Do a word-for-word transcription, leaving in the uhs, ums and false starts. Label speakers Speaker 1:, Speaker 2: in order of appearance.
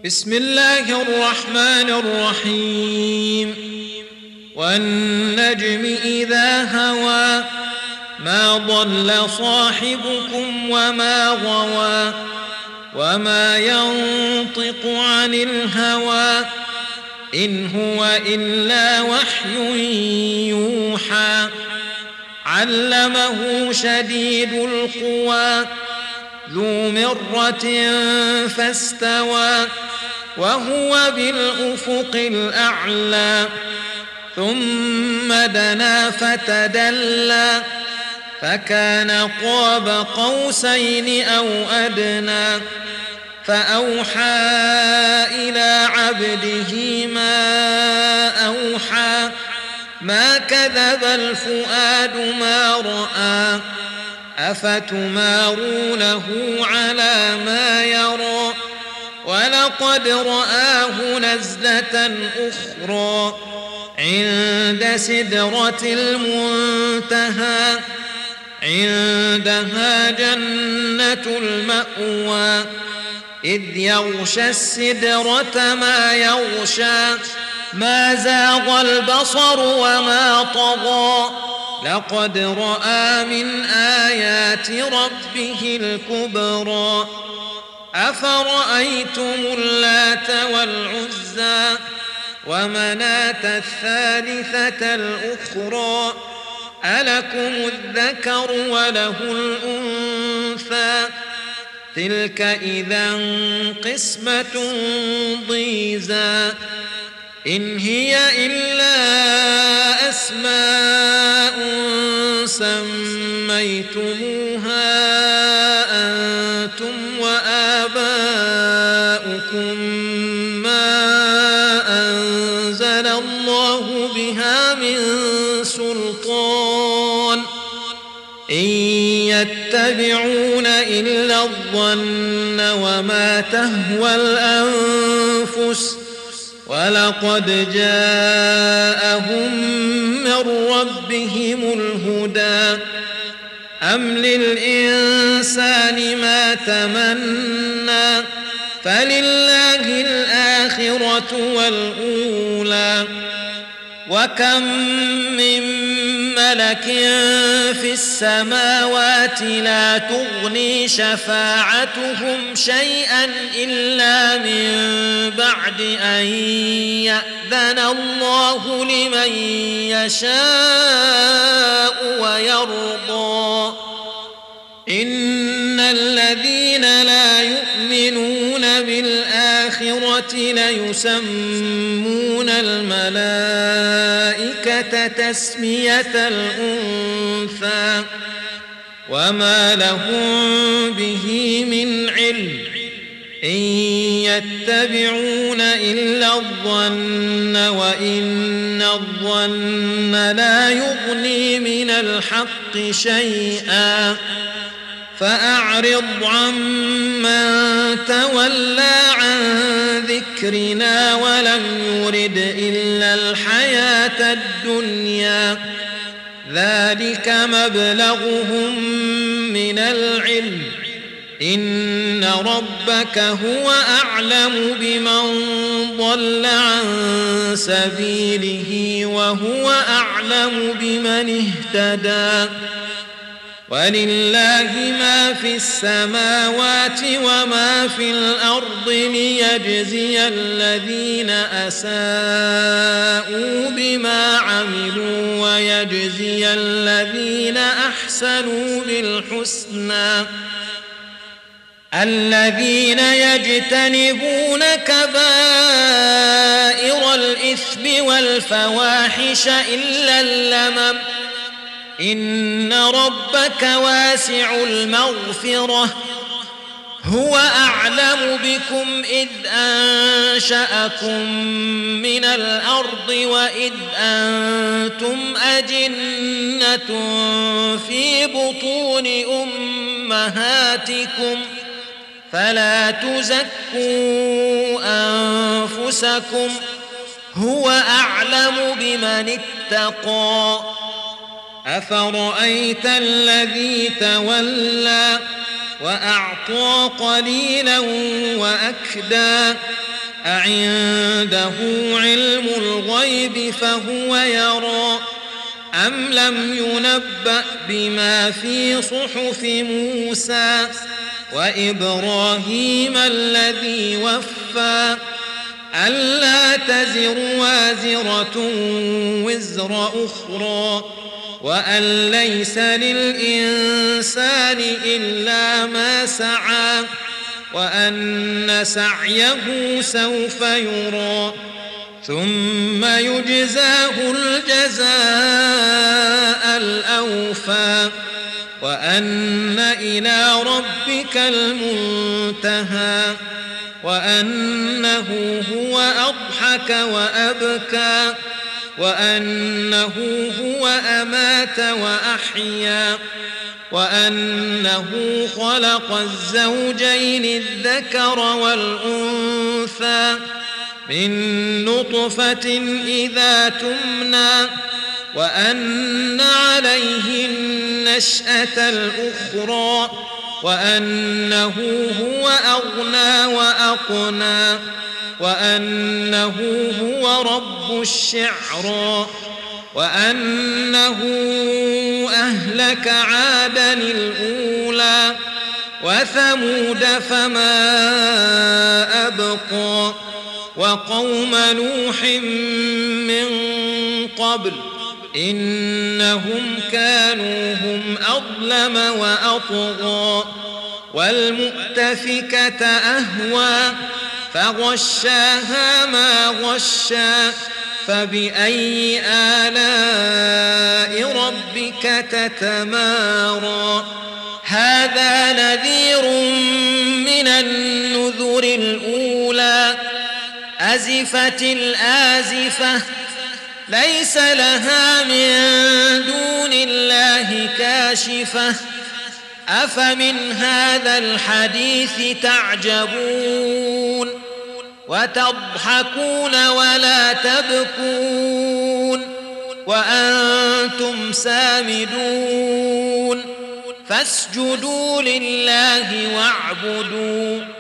Speaker 1: بسم الله الرحمن الرحيم والنجم إذا هوى ما ضل صاحبكم وما غوى وما ينطق عن الهوى إن هو إلا وحي يوحى علمه شديد القوى ذو مرة فاستوى وهو بالأفق الأعلى ثم دنا فتدلى فكان قاب قوسين أو أدنى فأوحى إلى عبده ما أوحى ما كذب الفؤاد ما رأى أفتمارونه على ما يرى ولقد رآه نزلة أخرى عند سدرة المنتهى عندها جنة المأوى إذ يغشى السدرة ما يغشى ما زاغ البصر وما طغى لقد رأى من آيات ربه الكبرى أفرأيتم اللات والعزى ومناة الثالثة الأخرى ألكم الذكر وله الأنثى تلك إذا قسمة ضيزى إن هي إلا أسماء سميتموها أنتم وآباؤكم ما أنزل الله بها من سلطان إن يتبعون إلا الظن وما تهوى الأنفس ولقد جاءهم من ربهم الهدى أم للإنسان ما تمنى فلله الآخرة والأولى وكم من ملك في السماوات لا تغني شفاعتهم شيئا إلا من بعد أن يأذن الله لمن يشاء ويرضى إن الذين لا يؤمنون بالآخرة ليسمون الملائكة تسمية الأنثى وما لهم به من علم إن يتبعون إلا الظن وإن الظن لا يغني من الحق شيئا فأعرض عمن تولى عن ذكرنا ولم يرد إلا الحياة الدنيا ذلك مبلغهم من العلم إن ربك هو أعلم بمن ضل عن سبيله وهو أعلم بمن اهتدى ولله ما في السماوات وما في الأرض ليجزي الذين أساءوا بما عملوا ويجزي الذين أحسنوا بالحسنى الذين يجتنبون كبائر الإثم والفواحش إلا اللمم إن ربك واسع المغفرة هو أعلم بكم إذ أنشأكم من الأرض وإذ أنتم أجنة في بطون أمهاتكم فلا تزكوا أنفسكم هو أعلم بمن اتقى أفرأيت الذي تولى وأعطى قليلا وأكدى أعنده علم الغيب فهو يرى أم لم ينبأ بما في صحف موسى وإبراهيم الذي وفى ألا تزر وازرة وزر أخرى وأن ليس للإنسان إلا ما سعى وأن سعيه سوف يرى ثم يجزاه الجزاء الأوفى وأن إلى ربك المنتهى وأنه هو أضحك وأبكى وأنه هو أمات وأحيا وأنه خلق الزوجين الذكر والأنثى من نطفة إذا تمنى وأن عليه النشأة الأخرى وأنه هو أغنى وأقنى وأنه هو رب الشعرى وأنه أهلك عادا الأولى وثمود فما أبقى وقوم نوح من قبل إنهم كانوا هم أظلم وأطغى والمؤتفكة أهوى فغشاها ما غشا فبأي آلاء ربك تتمارى هذا نذير من النذر الأولى أزفت الآزفة ليس لها من دون الله كاشفة أفمن هذا الحديث تعجبون وتضحكون ولا تبكون وأنتم سامدون فاسجدوا لله واعبدوا